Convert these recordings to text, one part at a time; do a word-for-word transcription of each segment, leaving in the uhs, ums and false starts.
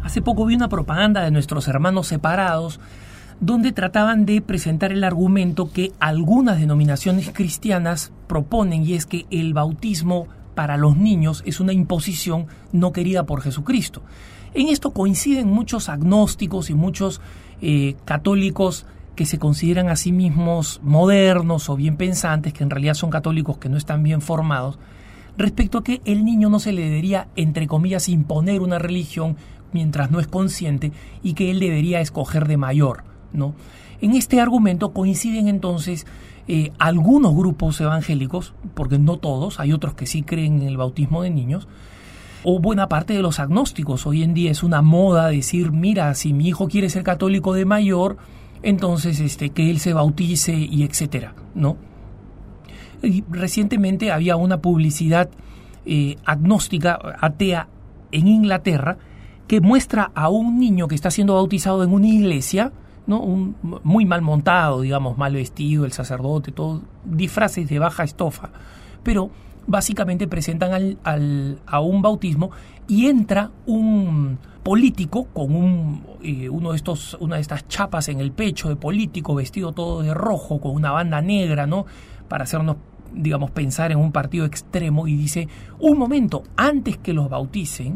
Hace poco vi una propaganda de Nuestros Hermanos Separados donde trataban de presentar el argumento que algunas denominaciones cristianas proponen, y es que el bautismo para los niños es una imposición no querida por Jesucristo. En esto coinciden muchos agnósticos y muchos eh, católicos que se consideran a sí mismos modernos o bien pensantes, que en realidad son católicos que no están bien formados, respecto a que el niño no se le debería, entre comillas, imponer una religión mientras no es consciente, y que él debería escoger de mayor, ¿no? En este argumento coinciden entonces eh, algunos grupos evangélicos, porque no todos, hay otros que sí creen en el bautismo de niños, o buena parte de los agnósticos. Hoy en día es una moda decir, mira, si mi hijo quiere ser católico de mayor, entonces este, que él se bautice y etcétera, ¿no? Y recientemente había una publicidad eh, agnóstica, atea, en Inglaterra, que muestra a un niño que está siendo bautizado en una iglesia, ¿no? Un, muy mal montado, digamos, mal vestido, el sacerdote, todo, disfraces de baja estofa, pero básicamente presentan al, al, a un bautismo y entra un político con un, eh, uno de estos, una de estas chapas en el pecho de político, vestido todo de rojo, con una banda negra, ¿no? Para hacernos, digamos, pensar en un partido extremo, y dice, un momento, antes que los bauticen,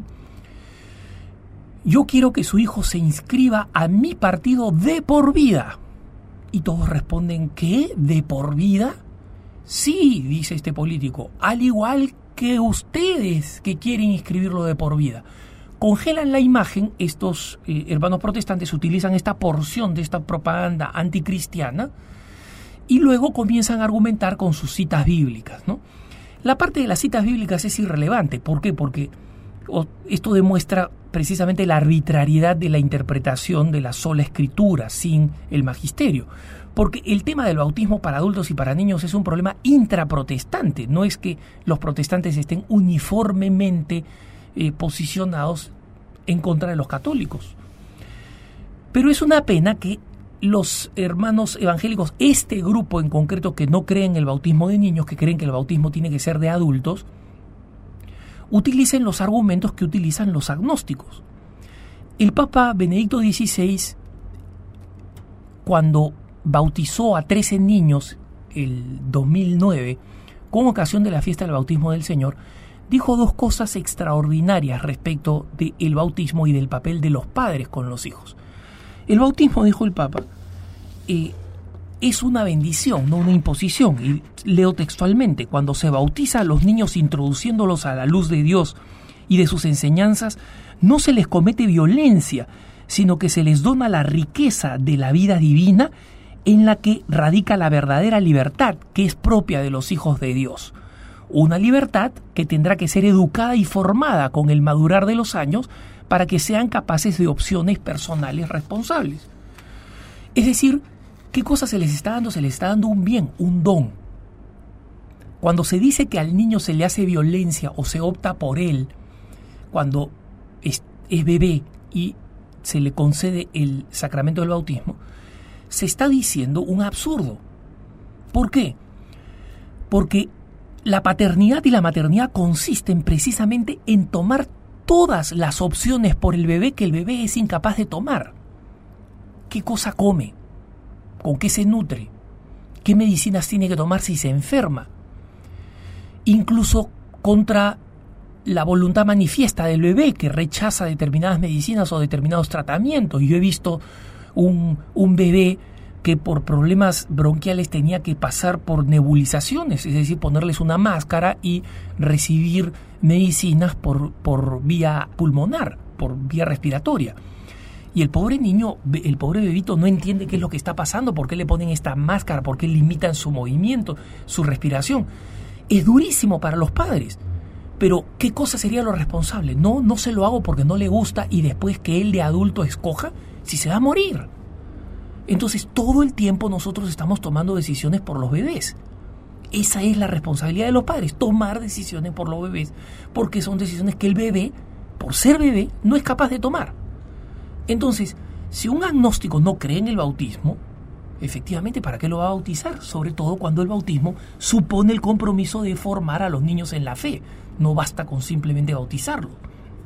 yo quiero que su hijo se inscriba a mi partido de por vida. Y todos responden, ¿qué? ¿De por vida? Sí, dice este político, al igual que ustedes que quieren inscribirlo de por vida. Congelan la imagen, estos eh, hermanos protestantes utilizan esta porción de esta propaganda anticristiana y luego comienzan a argumentar con sus citas bíblicas, ¿no? La parte de las citas bíblicas es irrelevante. ¿Por qué? Porque esto demuestra precisamente la arbitrariedad de la interpretación de la sola escritura sin el magisterio. Porque el tema del bautismo para adultos y para niños es un problema intraprotestante. No es que los protestantes estén uniformemente eh, posicionados en contra de los católicos. Pero es una pena que los hermanos evangélicos, este grupo en concreto que no creen en el bautismo de niños, que creen que el bautismo tiene que ser de adultos, utilicen los argumentos que utilizan los agnósticos. El Papa Benedicto dieciséis, cuando bautizó a trece niños el dos mil nueve, con ocasión de la fiesta del bautismo del Señor, dijo dos cosas extraordinarias respecto del bautismo y del papel de los padres con los hijos. El bautismo, dijo el Papa, eh, es una bendición, no una imposición. Y leo textualmente, cuando se bautiza a los niños introduciéndolos a la luz de Dios y de sus enseñanzas, no se les comete violencia, sino que se les dona la riqueza de la vida divina en la que radica la verdadera libertad que es propia de los hijos de Dios. Una libertad que tendrá que ser educada y formada con el madurar de los años para que sean capaces de opciones personales responsables. Es decir, ¿qué cosa se les está dando? Se les está dando un bien, un don. Cuando se dice que al niño se le hace violencia o se opta por él, cuando es, es bebé y se le concede el sacramento del bautismo, se está diciendo un absurdo. ¿Por qué? Porque la paternidad y la maternidad consisten precisamente en tomar todas las opciones por el bebé que el bebé es incapaz de tomar. ¿Qué cosa come? ¿Con qué se nutre? ¿Qué medicinas tiene que tomar si se enferma? Incluso contra la voluntad manifiesta del bebé, que rechaza determinadas medicinas o determinados tratamientos. Yo he visto un, un bebé que por problemas bronquiales tenía que pasar por nebulizaciones, es decir, ponerles una máscara y recibir medicinas por, por vía pulmonar, por vía respiratoria. Y el pobre niño, el pobre bebito no entiende qué es lo que está pasando, por qué le ponen esta máscara, por qué limitan su movimiento, su respiración. Es durísimo para los padres. Pero, ¿qué cosa sería lo responsable? No, no se lo hago porque no le gusta y después que él de adulto escoja si se va a morir. Entonces, todo el tiempo nosotros estamos tomando decisiones por los bebés. Esa es la responsabilidad de los padres, tomar decisiones por los bebés, porque son decisiones que el bebé, por ser bebé, no es capaz de tomar. Entonces, si un agnóstico no cree en el bautismo, efectivamente, ¿para qué lo va a bautizar? Sobre todo cuando el bautismo supone el compromiso de formar a los niños en la fe. No basta con simplemente bautizarlo.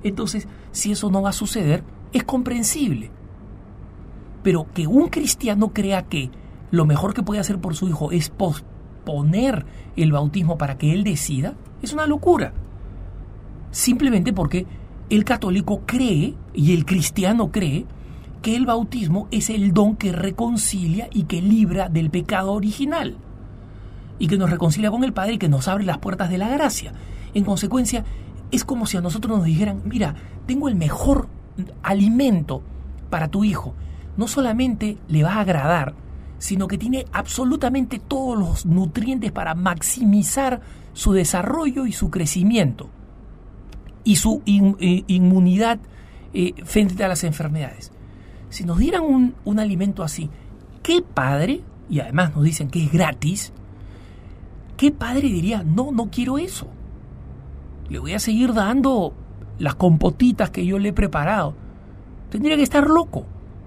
Entonces, si eso no va a suceder, es comprensible. Pero que un cristiano crea que lo mejor que puede hacer por su hijo es posponer el bautismo para que él decida, es una locura. Simplemente porque el católico cree, y el cristiano cree, que el bautismo es el don que reconcilia y que libra del pecado original, y que nos reconcilia con el Padre y que nos abre las puertas de la gracia. En consecuencia, es como si a nosotros nos dijeran, mira, tengo el mejor alimento para tu hijo. No solamente le va a agradar, sino que tiene absolutamente todos los nutrientes para maximizar su desarrollo y su crecimiento y su in, eh, inmunidad eh, frente a las enfermedades. Si nos dieran un, un alimento así, ¿qué padre, y además nos dicen que es gratis, qué padre diría, no, no quiero eso? Le voy a seguir dando las compotitas que yo le he preparado. Tendría que estar loco.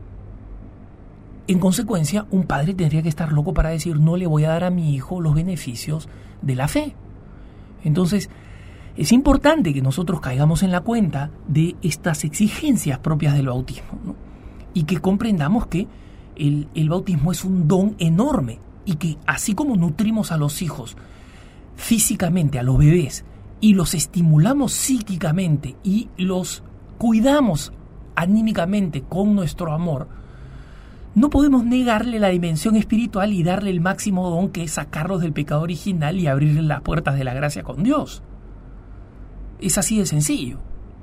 En consecuencia, un padre tendría que estar loco para decir, no le voy a dar a mi hijo los beneficios de la fe. Entonces, es importante que nosotros caigamos en la cuenta de estas exigencias propias del bautismo, ¿no? Y que comprendamos que el, el bautismo es un don enorme y que así como nutrimos a los hijos físicamente, a los bebés, y los estimulamos psíquicamente y los cuidamos anímicamente con nuestro amor, no podemos negarle la dimensión espiritual y darle el máximo don, que es sacarlos del pecado original y abrirle las puertas de la gracia con Dios. Es así de sencillo.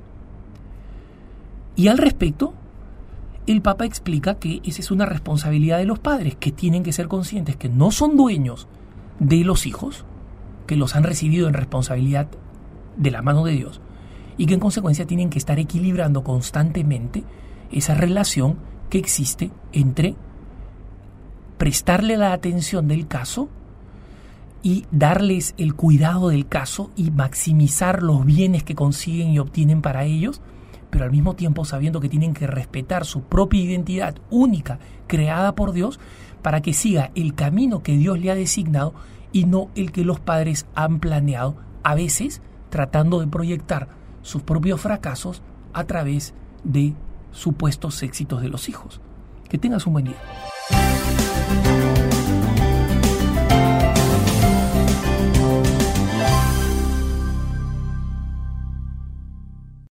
Y al respecto, el Papa explica que esa es una responsabilidad de los padres, que tienen que ser conscientes que no son dueños de los hijos, que los han recibido en responsabilidad de la mano de Dios, y que en consecuencia tienen que estar equilibrando constantemente esa relación que existe entre prestarle la atención del caso y darles el cuidado del caso y maximizar los bienes que consiguen y obtienen para ellos, pero al mismo tiempo sabiendo que tienen que respetar su propia identidad única, creada por Dios, para que siga el camino que Dios le ha designado y no el que los padres han planeado, a veces tratando de proyectar sus propios fracasos a través de supuestos éxitos de los hijos. Que tengas un buen día.